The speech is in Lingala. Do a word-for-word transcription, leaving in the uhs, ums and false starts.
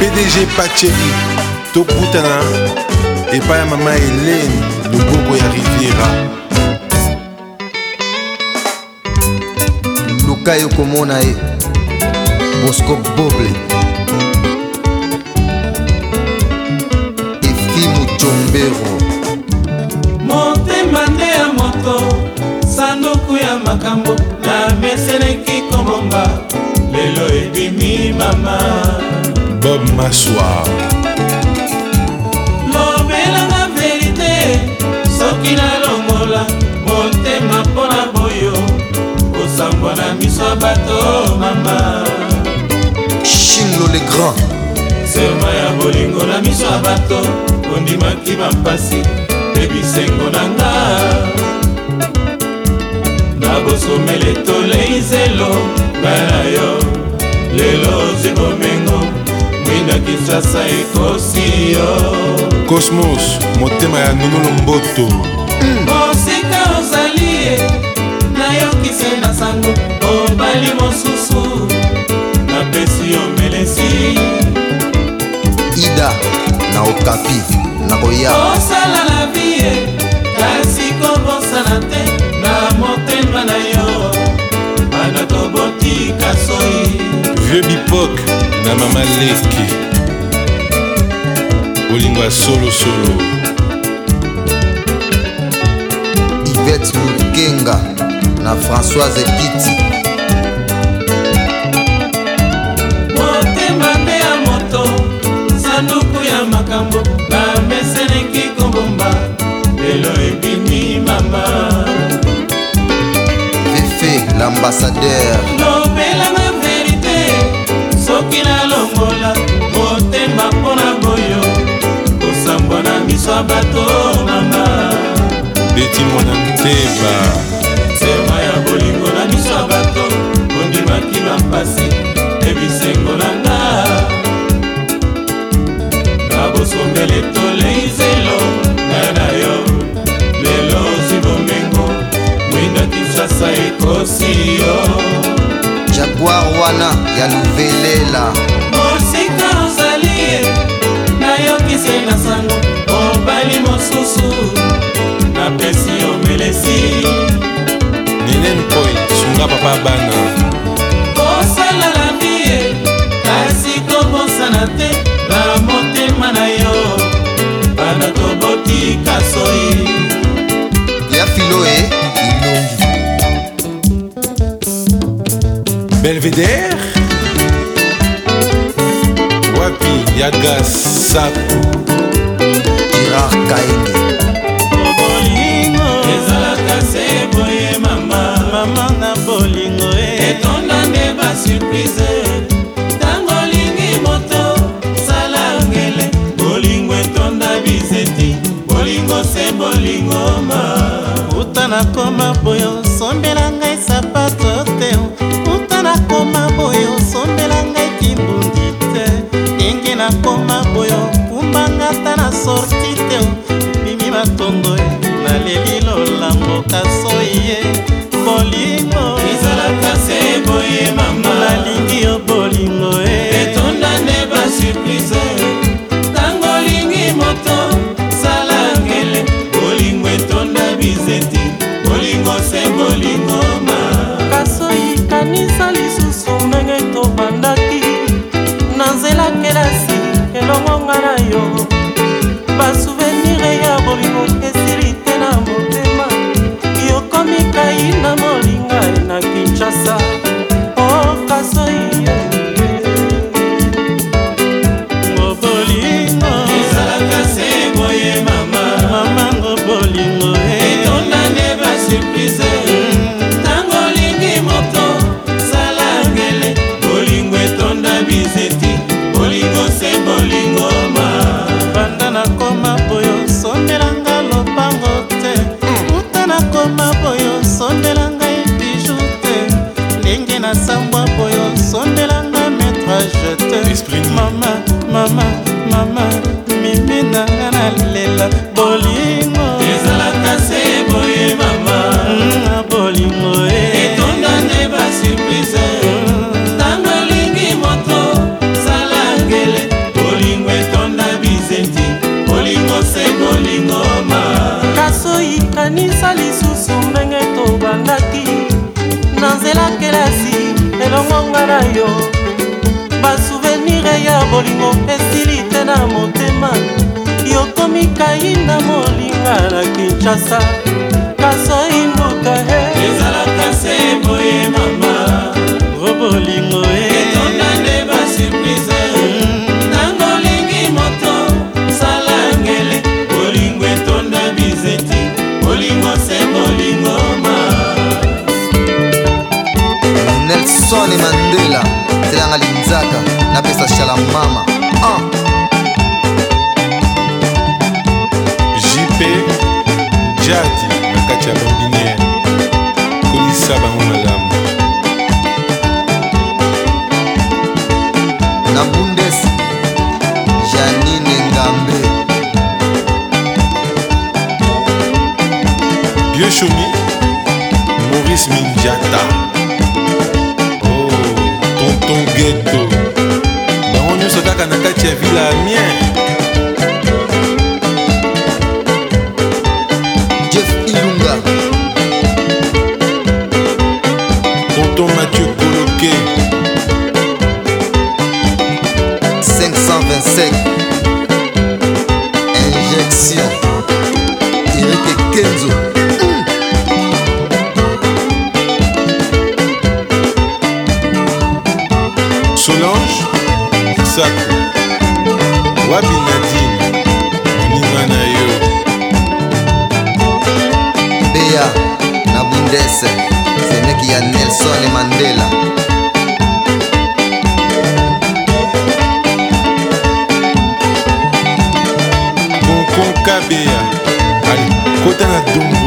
P D G Pacheli Tokutana et pas maman Hélène Loboko ya Riviera Luka yokomona e Bosco Boble Efimu Chombero Motema nde ya moto sanduku ya makambo na meseleki komomba lelo ebimi mama Bob Massoir lobelanga verite soki nalongola motema mpona boyo kosambwa na miso ya bato mama Shingo le Grand serma ya bolingo na miso ya bato ondimaki bampasi ebisengo na nga nabosomele tolei zelo ngana yo lelo zibomengo mwinda Kinshasa ekosi yo Cosmos motema ya Nonolo Mboto mosika ozali ye nayokise na sango obali mosusu napesi yo melesi Ida na Okapi na koya osala la vie kasi kobosana te na motema na yo bana tobotika soi Vieux Bipok na Mama Leki Olingwa solo solo Yvette Lukenga na Françoise Piti motema nde ya moto sanduku ya makambo na meseneki kombomba lelo ebimi mama Fefe l'ambassadeur lobelanga verite soki nalongola motema mpona boyo kosambwa na miso ya bato mama Beti mwana nteba serma ya bolingo na miso ya bato ondimaki bampasi ebisengo na nga nabosombele tolei zelo nga na yo lelo zibomengo mwinda Kinshasa ekosi yo Jaguar wana ya Luvelela mosika ozali ye nayokise na sango obali mosusu napesi yo melesi Nenen Poi Sunga Papa Bana kosala la vie kasi kobosana te na motema na yo bana tobotika soi ya Filoe Ilongi Belvedere Wapi Yaga Saku Girard Kaenge bolingo ezalaka se boye mama mama na bolingo etonda nde basurprise ntango olingi moto sala ngele bolingo etonda bizeti bolingo se bolingo ma uta nakoma boyo sombela ngai sapato te uta nakoma boyo sombela ngai kimbundi te ndenge nakoma boyo kumbanga ta na sorti te bimi matondo naleli lolambo kasoye bolingo ezalaka se boye mama nalingi yo bolingo etonda nde basurprise ntango olingi moto sala ngele bolingo etonda bizeti bolingo se bolingo ma kasoyi kanisa lisusu ndenge tobandaki na nzela kelasi elongo nga na yo basouvenire ya bolingo esili te na motema yokomi kai na molinga na Kinshasa o kasoyi ngo bolingo ezalaka se boye mama mama ngo bolingo etonda nde basurprise ntango olingi moto sala ngele bolingo etonda bizeti bolingo se bolingo ma banda nakoma boyo sondelanga lopango te uta nakoma boyo sondelanga ebiju te ndenge nasambwa boyo sondelanga metrage te mama mama mama mimi nanga nalela bolingo ezalaka se boye mama bolingo etonda nde basurprise ntango olingi moto sala ngele bolingo esili te na motema yokomi kai na molinga na Kinshasa kasoi mbuka he ezalaka se boye mama o bolingo e etonda nde basurprise ntango olingi moto sala ngele bolingo etonda bizeti bolingo se bolingo ma Nelson Mandela telanga linzaka napesa shala mama ah. J P Jadi na kati ya bambiniere kolisa bango malamu na Bundes Janine Ngambe Vieux Choumi Maurice Mindiata oh Tonton Ghetto bango nyonso kaka na kati ya ville ya Amiens Jeff Ilunga Tonton Mathieu Coloquet cinq cent vingt-cinq Injection Eric Kenzo mm. Solange Sako Wabi Nadine moninga na yo Bea na Bundes seneki ya Nelson Mandela Konkon Kabea ali kota na Dongo